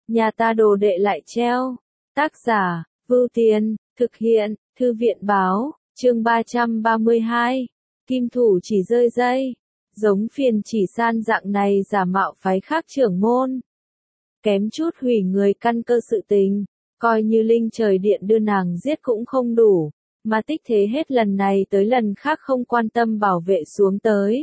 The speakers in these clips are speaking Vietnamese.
nhà ta đồ đệ lại treo. Tác giả, Vưu Tiền, thực hiện, Thư viện báo, chương 332. Kim thủ chỉ rơi dây. Giống Phiền Chỉ San dạng này giả mạo phái khác trưởng môn. Kém chút hủy người căn cơ sự tình, coi như linh trời điện đưa nàng giết cũng không đủ, mà tích thế hết lần này tới lần khác không quan tâm bảo vệ xuống tới.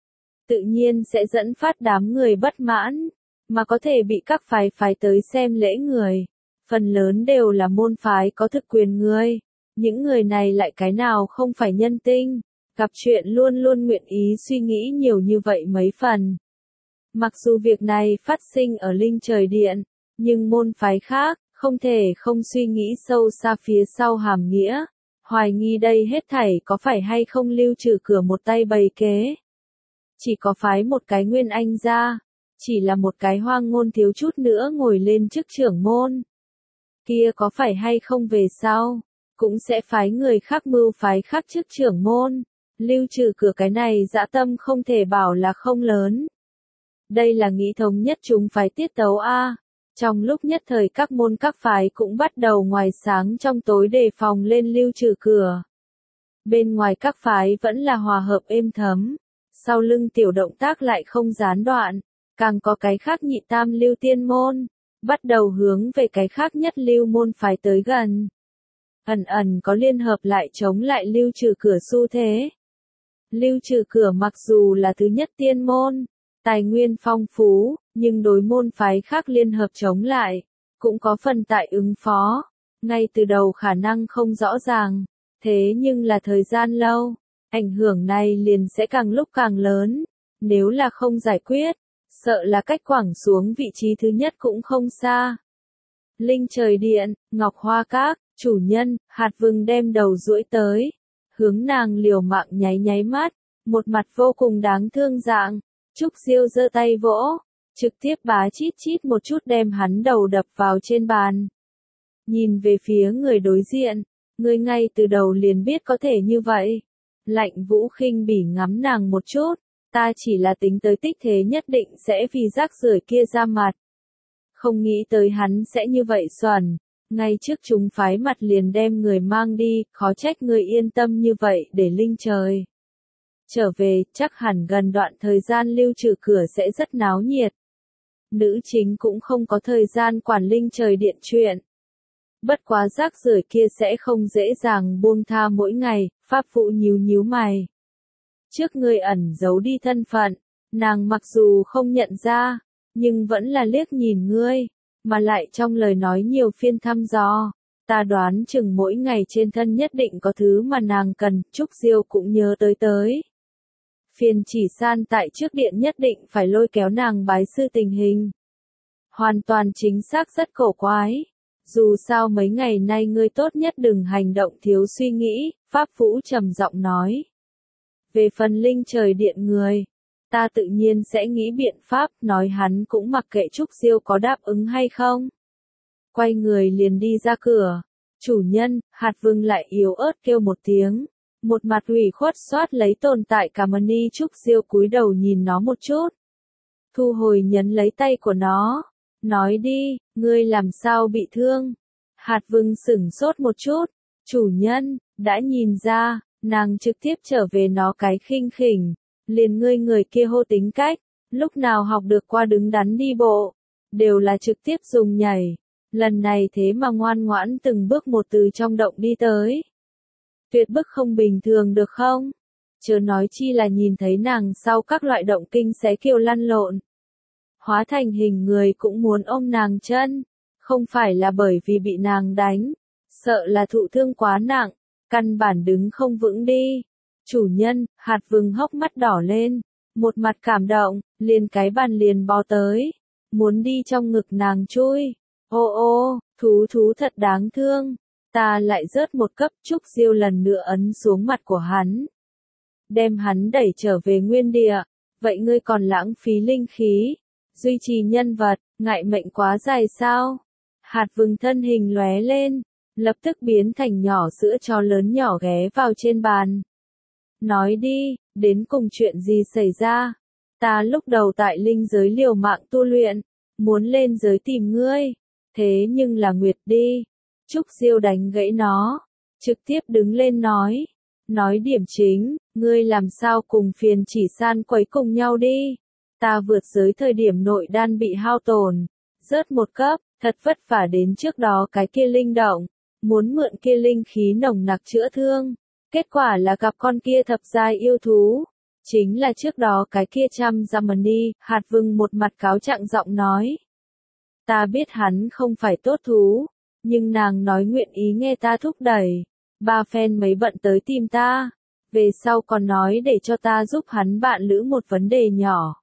Tự nhiên sẽ dẫn phát đám người bất mãn, mà có thể bị các phái tới xem lễ người. Phần lớn đều là môn phái có thực quyền người. Những người này lại cái nào không phải nhân tinh, gặp chuyện luôn luôn nguyện ý suy nghĩ nhiều như vậy mấy phần. Mặc dù việc này phát sinh ở linh trời điện, nhưng môn phái khác, không thể không suy nghĩ sâu xa phía sau hàm nghĩa. Hoài nghi đây hết thảy có phải hay không Lưu Trừ Cửa một tay bày kế. Chỉ có phái một cái Nguyên Anh ra, chỉ là một cái Hoang Ngôn thiếu chút nữa ngồi lên chức trưởng môn. Kia có phải hay không về sau, cũng sẽ phái người khác mưu phái khác chức trưởng môn. Lưu Trừ Cửa cái này dã tâm không thể bảo là không lớn. Đây là nghĩ thống nhất chúng phái tiết tấu A. Trong lúc nhất thời các môn các phái cũng bắt đầu ngoài sáng trong tối đề phòng lên Lưu Trừ Cửa. Bên ngoài các phái vẫn là hòa hợp êm thấm. Sau lưng tiểu động tác lại không gián đoạn. Càng có cái khác nhị tam lưu tiên môn. Bắt đầu hướng về cái khác nhất lưu môn phái tới gần. Ẩn ẩn có liên hợp lại chống lại Lưu Trừ Cửa xu thế. Lưu Trừ Cửa mặc dù là thứ nhất tiên môn, tài nguyên phong phú, nhưng đối môn phái khác liên hợp chống lại, cũng có phần tại ứng phó. Ngay từ đầu khả năng không rõ ràng, thế nhưng là thời gian lâu, ảnh hưởng này liền sẽ càng lúc càng lớn. Nếu là không giải quyết, sợ là cách quẳng xuống vị trí thứ nhất cũng không xa. Linh trời điện, Ngọc Hoa Các, chủ nhân, Hạt Vừng đem đầu duỗi tới, hướng nàng liều mạng nháy mắt, một mặt vô cùng đáng thương dạng. Trúc Diêu giơ tay vỗ, trực tiếp bá chít chít một chút đem hắn đầu đập vào trên bàn. Nhìn về phía người đối diện, người ngay từ đầu liền biết có thể như vậy. Lạnh Vũ khinh bỉ ngắm nàng một chút, ta chỉ là tính tới tích thế nhất định sẽ vì rác rưởi kia ra mặt. Không nghĩ tới hắn sẽ như vậy xuẩn, ngay trước chúng phái mặt liền đem người mang đi, khó trách người yên tâm như vậy để linh trời. Trở về, chắc hẳn gần đoạn thời gian Lưu Trừ Cửa sẽ rất náo nhiệt. Nữ chính cũng không có thời gian quản linh trời điện chuyện. Bất quá rác rưởi kia sẽ không dễ dàng buông tha mỗi ngày, Pháp Vũ nhíu mày. Trước người ẩn giấu đi thân phận, nàng mặc dù không nhận ra, nhưng vẫn là liếc nhìn ngươi, mà lại trong lời nói nhiều phiên thăm dò. Ta đoán chừng mỗi ngày trên thân nhất định có thứ mà nàng cần, Trúc Diêu cũng nhớ tới. Phiền Chỉ San tại trước điện nhất định phải lôi kéo nàng bái sư tình hình. Hoàn toàn chính xác rất cổ quái. Dù sao mấy ngày nay ngươi tốt nhất đừng hành động thiếu suy nghĩ, Pháp Vũ trầm giọng nói. Về phần linh trời điện người, ta tự nhiên sẽ nghĩ biện pháp, nói hắn cũng mặc kệ Trúc Diêu có đáp ứng hay không. Quay người liền đi ra cửa. Chủ nhân, Hạt Vừng lại yếu ớt kêu một tiếng. Một mặt ủy khuất xoát lấy tồn tại cả mani. Trúc Diêu cúi đầu nhìn nó một chút. Thu hồi nhấn lấy tay của nó. Nói đi, ngươi làm sao bị thương? Hạt Vừng sửng sốt một chút. Chủ nhân, đã nhìn ra, nàng trực tiếp trở về nó cái khinh khỉnh. Liền ngươi người kia hô tính cách, lúc nào học được qua đứng đắn đi bộ. Đều là trực tiếp dùng nhảy. Lần này thế mà ngoan ngoãn từng bước một từ trong động đi tới. Tuyệt bức không bình thường được không? Chớ nói chi là nhìn thấy nàng sau các loại động kinh xé kêu lăn lộn. Hóa thành hình người cũng muốn ôm nàng chân. Không phải là bởi vì bị nàng đánh. Sợ là thụ thương quá nặng. Căn bản đứng không vững đi. Chủ nhân, Hạt Vừng hốc mắt đỏ lên. Một mặt cảm động, liền cái bàn liền bò tới. Muốn đi trong ngực nàng chui. Ô, thú thật đáng thương. Ta lại rớt một cấp. Trúc Diêu lần nữa ấn xuống mặt của hắn. Đem hắn đẩy trở về nguyên địa. Vậy ngươi còn lãng phí linh khí. Duy trì nhân vật, ngại mệnh quá dài sao? Hạt Vừng thân hình lóe lên. Lập tức biến thành nhỏ sữa chó lớn nhỏ ghé vào trên bàn. Nói đi, đến cùng chuyện gì xảy ra? Ta lúc đầu tại linh giới liều mạng tu luyện. muốn lên giới tìm ngươi. Thế nhưng là Nguyệt đi. Trúc Diêu đánh gãy nó, trực tiếp đứng lên nói điểm chính, ngươi làm sao cùng Phiền Chỉ San quấy cùng nhau đi. Ta vượt giới thời điểm nội đan bị hao tổn, rớt một cấp, thật vất vả đến trước đó cái kia linh động, muốn mượn kia linh khí nồng nặc chữa thương. Kết quả là gặp con kia thập giai yêu thú. Chính là trước đó cái kia Chamzamani, Hạt Vừng một mặt cáo trạng giọng nói. Ta biết hắn không phải tốt thú, nhưng nàng nói nguyện ý nghe ta thúc đẩy. Ba phen mấy bận tới tìm ta, về sau còn nói để cho ta giúp hắn bạn lữ một vấn đề nhỏ.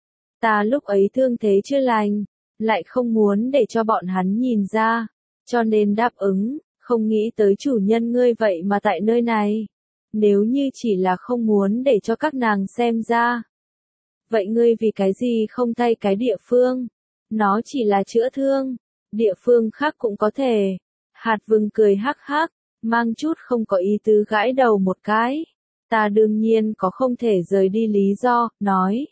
Ta lúc ấy thương thế chưa lành, lại không muốn để cho bọn hắn nhìn ra, cho nên đáp ứng, không nghĩ tới chủ nhân ngươi vậy mà tại nơi này. Nếu như chỉ là không muốn để cho các nàng xem ra. Vậy ngươi vì cái gì không thay cái địa phương? Nó chỉ là chữa thương, địa phương khác cũng có thể. Hạt Vừng cười hắc hắc, mang chút không có ý tứ gãi đầu một cái. Ta đương nhiên có không thể rời đi lý do, nói.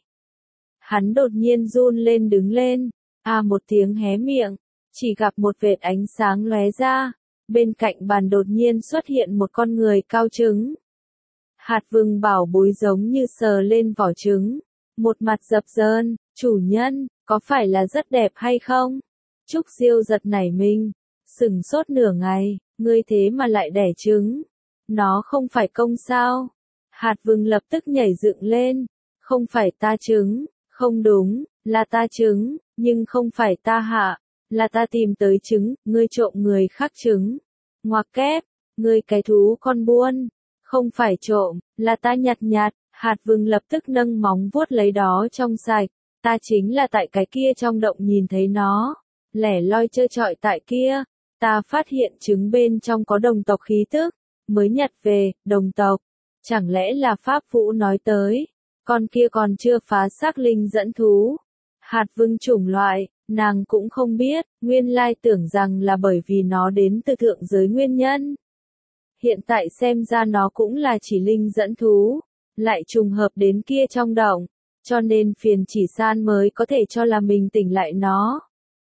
Hắn đột nhiên run lên đứng lên, một tiếng hé miệng, chỉ gặp một vệt ánh sáng lóe ra, bên cạnh bàn đột nhiên xuất hiện một con người cao trứng. Hạt Vừng bảo bối giống như sờ lên vỏ trứng, một mặt dập dờn, chủ nhân, có phải là rất đẹp hay không? Trúc Diêu giật nảy mình, sửng sốt nửa ngày, ngươi thế mà lại đẻ trứng. Nó không phải công sao? Hạt Vừng lập tức nhảy dựng lên, không phải ta trứng, không đúng, là ta trứng, nhưng không phải ta hạ, là ta tìm tới trứng, ngươi trộm người khác trứng. Ngoặc kép, ngươi cái thú con buôn, không phải trộm, là ta nhặt. Hạt Vừng lập tức nâng móng vuốt lấy đó trong sạch, ta chính là tại cái kia trong động nhìn thấy nó, lẻ loi trơ trọi tại kia, ta phát hiện trứng bên trong có đồng tộc khí tức, mới nhặt về, đồng tộc, chẳng lẽ là Pháp Vũ nói tới, con kia còn chưa phá xác linh dẫn thú. Hạt Vừng chủng loại, nàng cũng không biết, nguyên lai tưởng rằng là bởi vì nó đến từ thượng giới nguyên nhân. Hiện tại xem ra nó cũng là chỉ linh dẫn thú, lại trùng hợp đến kia trong động, cho nên Phiền Chỉ San mới có thể cho là mình tỉnh lại nó.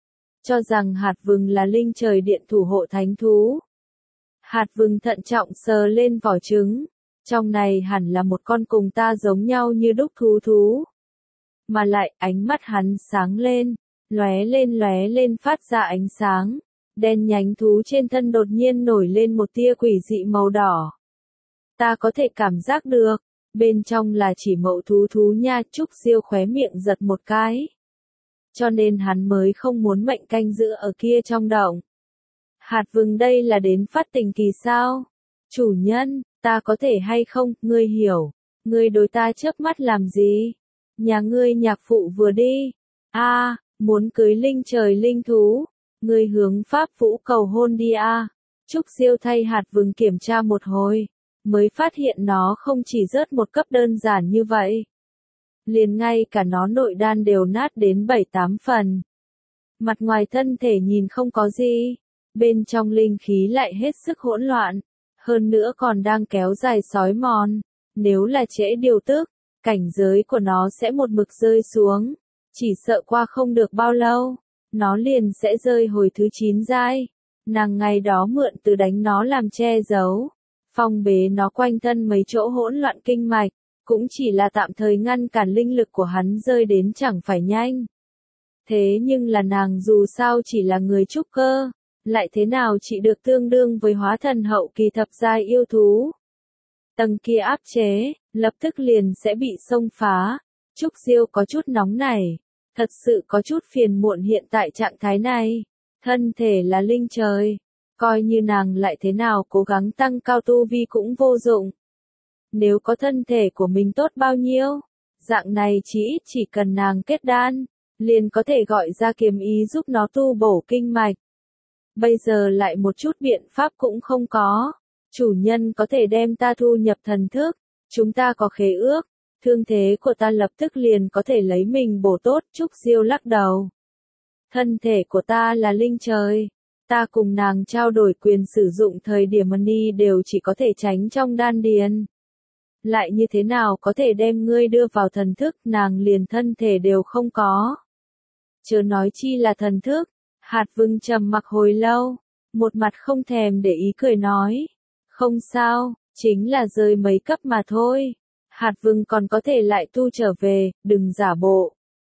Cho rằng Hạt Vừng là linh trời điện thủ hộ thánh thú. Hạt Vừng thận trọng sờ lên vỏ trứng, trong này hẳn là một con cùng ta giống nhau như đúc thú. Mà lại ánh mắt hắn sáng lên, lóe lên phát ra ánh sáng, đen nhánh thú trên thân đột nhiên nổi lên một tia quỷ dị màu đỏ. Ta có thể cảm giác được, bên trong là chỉ mậu thú nha. Trúc Diêu khóe miệng giật một cái. Cho nên hắn mới không muốn mệnh canh giữ ở kia trong động. Hạt Vừng đây là đến phát tình kỳ sao? Chủ nhân, ta có thể hay không, ngươi hiểu. Ngươi đối ta chớp mắt làm gì? Nhà ngươi nhạc phụ vừa đi. Muốn cưới linh trời linh thú. Ngươi hướng Pháp Vũ cầu hôn đi a. Trúc Diêu thay Hạt Vừng kiểm tra một hồi, mới phát hiện nó không chỉ rớt một cấp đơn giản như vậy. Liền ngay cả nó nội đan đều nát đến 7-8 phần. Mặt ngoài thân thể nhìn không có gì, bên trong linh khí lại hết sức hỗn loạn, hơn nữa còn đang kéo dài xói mòn. Nếu là trễ điều tức, cảnh giới của nó sẽ một mực rơi xuống, chỉ sợ qua không được bao lâu, nó liền sẽ rơi hồi thứ 9 giai. Nàng ngày đó mượn từ đánh nó làm che giấu, phong bế nó quanh thân mấy chỗ hỗn loạn kinh mạch, cũng chỉ là tạm thời ngăn cản linh lực của hắn rơi đến chẳng phải nhanh. Thế nhưng là nàng dù sao chỉ là người trúc cơ, lại thế nào chỉ được tương đương với hóa thần hậu kỳ thập giai yêu thú. Tầng kia áp chế, lập tức liền sẽ bị xông phá. Trúc Diêu có chút nóng nảy, thật sự có chút phiền muộn hiện tại trạng thái này. Thân thể là linh trời, coi như nàng lại thế nào cố gắng tăng cao tu vi cũng vô dụng. Nếu có thân thể của mình tốt bao nhiêu, dạng này chỉ cần nàng kết đan, liền có thể gọi ra kiếm ý giúp nó tu bổ kinh mạch. Bây giờ lại một chút biện pháp cũng không có. Chủ nhân có thể đem ta thu nhập thần thức, chúng ta có khế ước, thương thế của ta lập tức liền có thể lấy mình bổ tốt. Trúc Diêu lắc đầu. Thân thể của ta là linh trời, ta cùng nàng trao đổi quyền sử dụng thời điểm money đều chỉ có thể tránh trong đan điền. Lại như thế nào có thể đem ngươi đưa vào thần thức, nàng liền thân thể đều không có. chớ nói chi là thần thức. Hạt Vừng trầm mặc hồi lâu, một mặt không thèm để ý cười nói, không sao, chính là rơi mấy cấp mà thôi. Hạt Vừng còn có thể lại tu trở về, đừng giả bộ.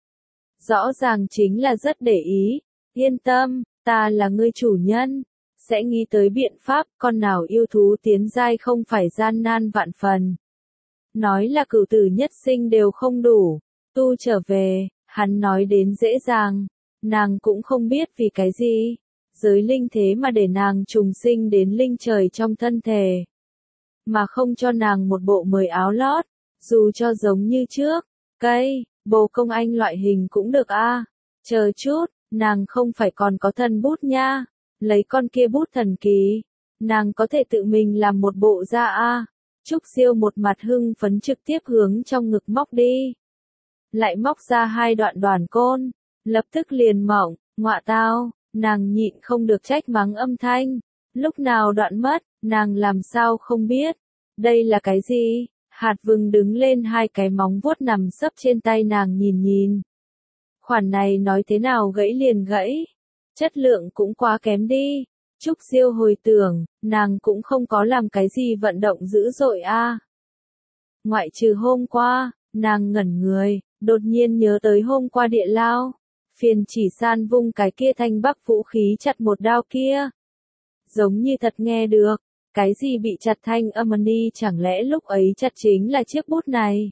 Rõ ràng chính là rất để ý, yên tâm, ta là ngươi chủ nhân, sẽ nghĩ tới biện pháp, con nào yêu thú tiến giai không phải gian nan vạn phần. Nói là cửu tử nhất sinh đều không đủ, tu trở về, hắn nói đến dễ dàng, nàng cũng không biết vì cái gì, giới linh thế mà để nàng trùng sinh đến linh trời trong thân thể. Mà không cho nàng một bộ mới áo lót, dù cho giống như trước, cây, bồ công anh loại hình cũng được a. Chờ chút, nàng không phải còn có thần bút nha, lấy con kia bút thần kỳ, nàng có thể tự mình làm một bộ ra a. Trúc Siêu một mặt hưng phấn trực tiếp hướng trong ngực móc đi. Lại móc ra 2 đoạn đoàn côn, lập tức liền mỏng, ngọa tao, nàng nhịn không được trách mắng âm thanh. Lúc nào đoạn mất, nàng làm sao không biết. Đây là cái gì? Hạt Vừng đứng lên 2 cái móng vuốt nằm sấp trên tay nàng nhìn nhìn. Khoản này nói thế nào gãy liền gãy. Chất lượng cũng quá kém đi. Trúc Siêu hồi tưởng, nàng cũng không có làm cái gì vận động dữ dội a. Ngoại trừ hôm qua, nàng ngẩn người, đột nhiên nhớ tới hôm qua địa lao. Phiền Chỉ San vung cái kia thanh bắc vũ khí chặt một đao kia. Giống như thật nghe được, cái gì bị chặt thanh âm đi, chẳng lẽ lúc ấy chặt chính là chiếc bút này.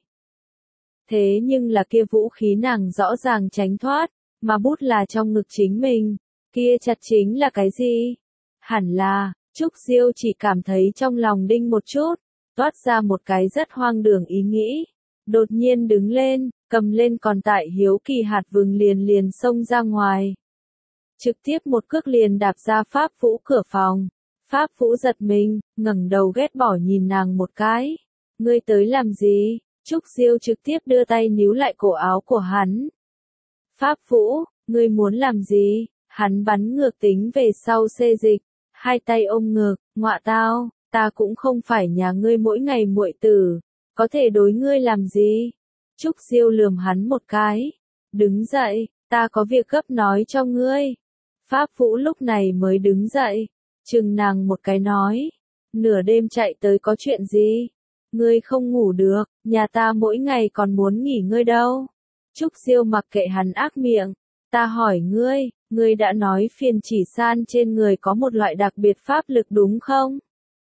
Thế nhưng là kia vũ khí nàng rõ ràng tránh thoát, mà bút là trong ngực chính mình, kia chặt chính là cái gì? Hẳn là, Trúc Siêu chỉ cảm thấy trong lòng đinh một chút, toát ra một cái rất hoang đường ý nghĩ. Đột nhiên đứng lên, cầm lên còn tại hiếu kỳ Hạt Vừng liền xông ra ngoài. Trực tiếp một cước liền đạp ra Pháp Vũ cửa phòng. Pháp Vũ giật mình, ngẩng đầu ghét bỏ nhìn nàng một cái. Ngươi tới làm gì? Trúc Siêu trực tiếp đưa tay níu lại cổ áo của hắn. Pháp Vũ, ngươi muốn làm gì? Hắn bắn ngược tính về sau xê dịch, 2 tay ôm ngực, ngọa tao, ta cũng không phải nhà ngươi mỗi ngày muội tử, có thể đối ngươi làm gì? Trúc Siêu lườm hắn một cái, đứng dậy, ta có việc gấp nói cho ngươi. Pháp Vũ lúc này mới đứng dậy, chừng nàng một cái nói, nửa đêm chạy tới có chuyện gì? Ngươi không ngủ được, nhà ta mỗi ngày còn muốn nghỉ ngơi đâu. Trúc Siêu mặc kệ hắn ác miệng, ta hỏi ngươi, ngươi đã nói Phiền Chỉ San trên người có một loại đặc biệt pháp lực đúng không?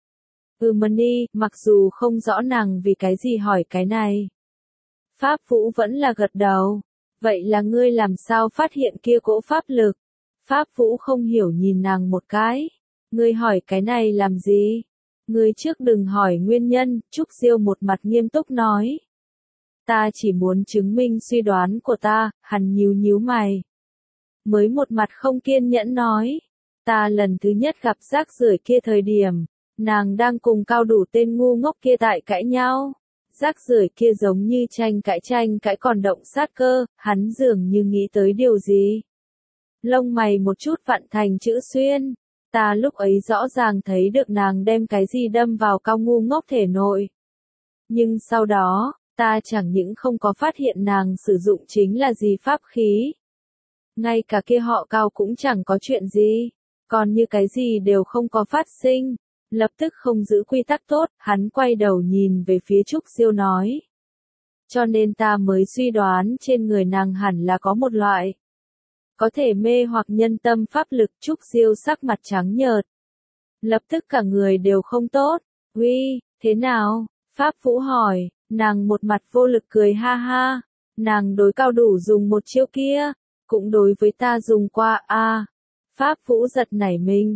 Mani, mặc dù không rõ nàng vì cái gì hỏi cái này. Pháp Vũ vẫn là gật đầu. Vậy là ngươi làm sao phát hiện kia cỗ pháp lực? Pháp Vũ không hiểu nhìn nàng một cái. Ngươi hỏi cái này làm gì? Ngươi trước đừng hỏi nguyên nhân, Trúc Siêu một mặt nghiêm túc nói. Ta chỉ muốn chứng minh suy đoán của ta, hắn nhíu mày. Mới một mặt không kiên nhẫn nói. Ta lần thứ nhất gặp rác rưởi kia thời điểm, nàng đang cùng cao đủ tên ngu ngốc kia tại cãi nhau. Rác rưởi kia giống như tranh cãi còn động sát cơ, hắn dường như nghĩ tới điều gì. Lông mày một chút vặn thành chữ xuyên. Ta lúc ấy rõ ràng thấy được nàng đem cái gì đâm vào cao ngu ngốc thể nội. Nhưng sau đó, ta chẳng những không có phát hiện nàng sử dụng chính là gì pháp khí. Ngay cả kia họ cao cũng chẳng có chuyện gì, còn như cái gì đều không có phát sinh. Lập tức không giữ quy tắc tốt, hắn quay đầu nhìn về phía Trúc Siêu nói. Cho nên ta mới suy đoán trên người nàng hẳn là có một loại có thể mê hoặc nhân tâm pháp lực. Trúc Siêu sắc mặt trắng nhợt. Lập tức cả người đều không tốt. Uy, thế nào? Pháp Vũ hỏi, nàng một mặt vô lực cười ha ha. Nàng đối cao đủ dùng một chiêu kia, cũng đối với ta dùng qua a. Pháp Vũ giật nảy mình.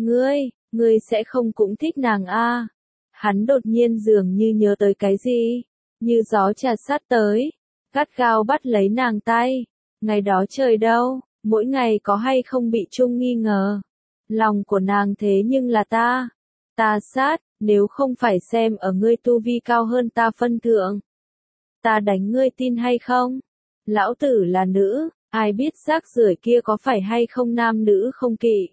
Ngươi sẽ không cũng thích nàng a? Hắn đột nhiên dường như nhớ tới cái gì, như gió trà sát tới, gắt gao bắt lấy nàng tay. Ngày đó trời đâu, mỗi ngày có hay không bị chung nghi ngờ. Lòng của nàng thế nhưng là ta sát, nếu không phải xem ở ngươi tu vi cao hơn ta phân thượng. Ta đánh ngươi tin hay không? Lão tử là nữ, ai biết rác rưởi kia có phải hay không nam nữ không kỵ.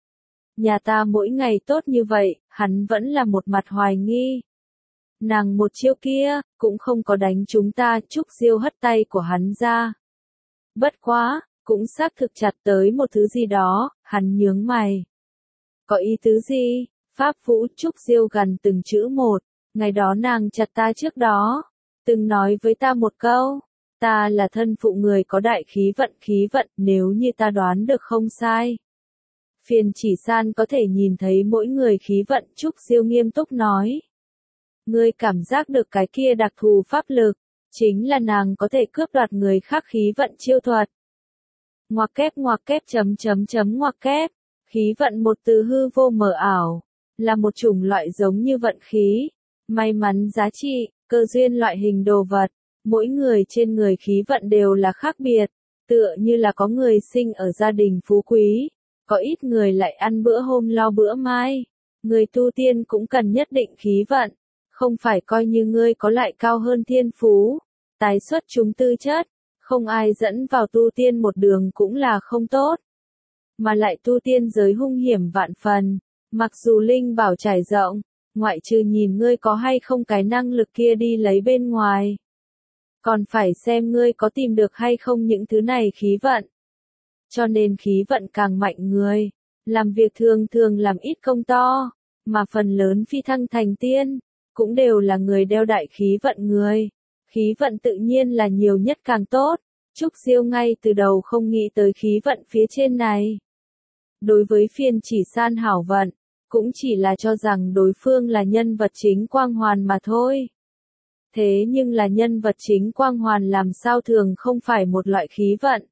Nhà ta mỗi ngày tốt như vậy, hắn vẫn là một mặt hoài nghi. Nàng một chiêu kia, cũng không có đánh chúng ta. Trúc Siêu hất tay của hắn ra. Bất quá, cũng xác thực chặt tới một thứ gì đó, hắn nhướng mày. Có ý tứ gì? Pháp Vũ Trúc Diêu gần từng chữ một, ngày đó nàng chặt ta trước đó, từng nói với ta một câu, ta là thân phụ người có đại khí vận, nếu như ta đoán được không sai. Phiền Chỉ San có thể nhìn thấy mỗi người khí vận, Trúc Diêu nghiêm túc nói. Ngươi cảm giác được cái kia đặc thù pháp lực, chính là nàng có thể cướp đoạt người khác khí vận chiêu thuật. Ngoặc kép ngoặc kép, khí vận một từ hư vô mờ ảo, là một chủng loại giống như vận khí, may mắn giá trị, cơ duyên loại hình đồ vật, mỗi người trên người khí vận đều là khác biệt, tựa như là có người sinh ở gia đình phú quý, có ít người lại ăn bữa hôm lo bữa mai, người tu tiên cũng cần nhất định khí vận, không phải coi như ngươi có lại cao hơn thiên phú, tài xuất chúng tư chất, không ai dẫn vào tu tiên một đường cũng là không tốt. Mà lại tu tiên giới hung hiểm vạn phần, mặc dù linh bảo trải rộng, ngoại trừ nhìn ngươi có hay không cái năng lực kia đi lấy bên ngoài. Còn phải xem ngươi có tìm được hay không những thứ này khí vận. Cho nên khí vận càng mạnh người, làm việc thường thường làm ít công to, mà phần lớn phi thăng thành tiên, cũng đều là người đeo đại khí vận người. Khí vận tự nhiên là nhiều nhất càng tốt, Trúc Diêu ngay từ đầu không nghĩ tới khí vận phía trên này. Đối với Phiền Chỉ San hảo vận, cũng chỉ là cho rằng đối phương là nhân vật chính quang hoàn mà thôi. Thế nhưng là nhân vật chính quang hoàn làm sao thường không phải một loại khí vận.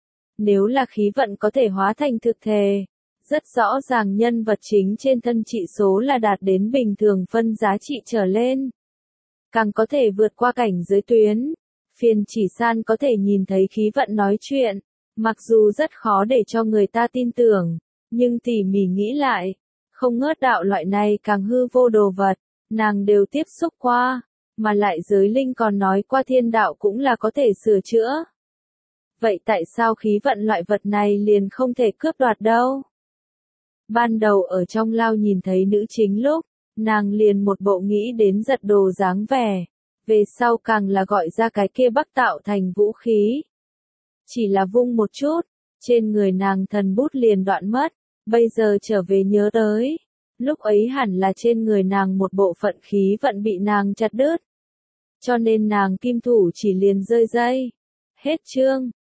Nếu là khí vận có thể hóa thành thực thể, rất rõ ràng nhân vật chính trên thân trị số là đạt đến bình thường phân giá trị trở lên. Càng có thể vượt qua cảnh giới tuyến. Phiền Chỉ San có thể nhìn thấy khí vận nói chuyện, mặc dù rất khó để cho người ta tin tưởng, nhưng tỉ mỉ nghĩ lại, không ngớt đạo loại này càng hư vô đồ vật, nàng đều tiếp xúc qua, mà lại giới linh còn nói qua thiên đạo cũng là có thể sửa chữa. Vậy tại sao khí vận loại vật này liền không thể cướp đoạt đâu? Ban đầu ở trong lao nhìn thấy nữ chính lúc, nàng liền một bộ nghĩ đến giật đồ dáng vẻ, về sau càng là gọi ra cái kia bắc tạo thành vũ khí. Chỉ là vung một chút, trên người nàng thần bút liền đoạn mất, bây giờ trở về nhớ tới, lúc ấy hẳn là trên người nàng một bộ phận khí vận bị nàng chặt đứt. Cho nên nàng kim thủ chỉ liền rơi dây. Hết chương.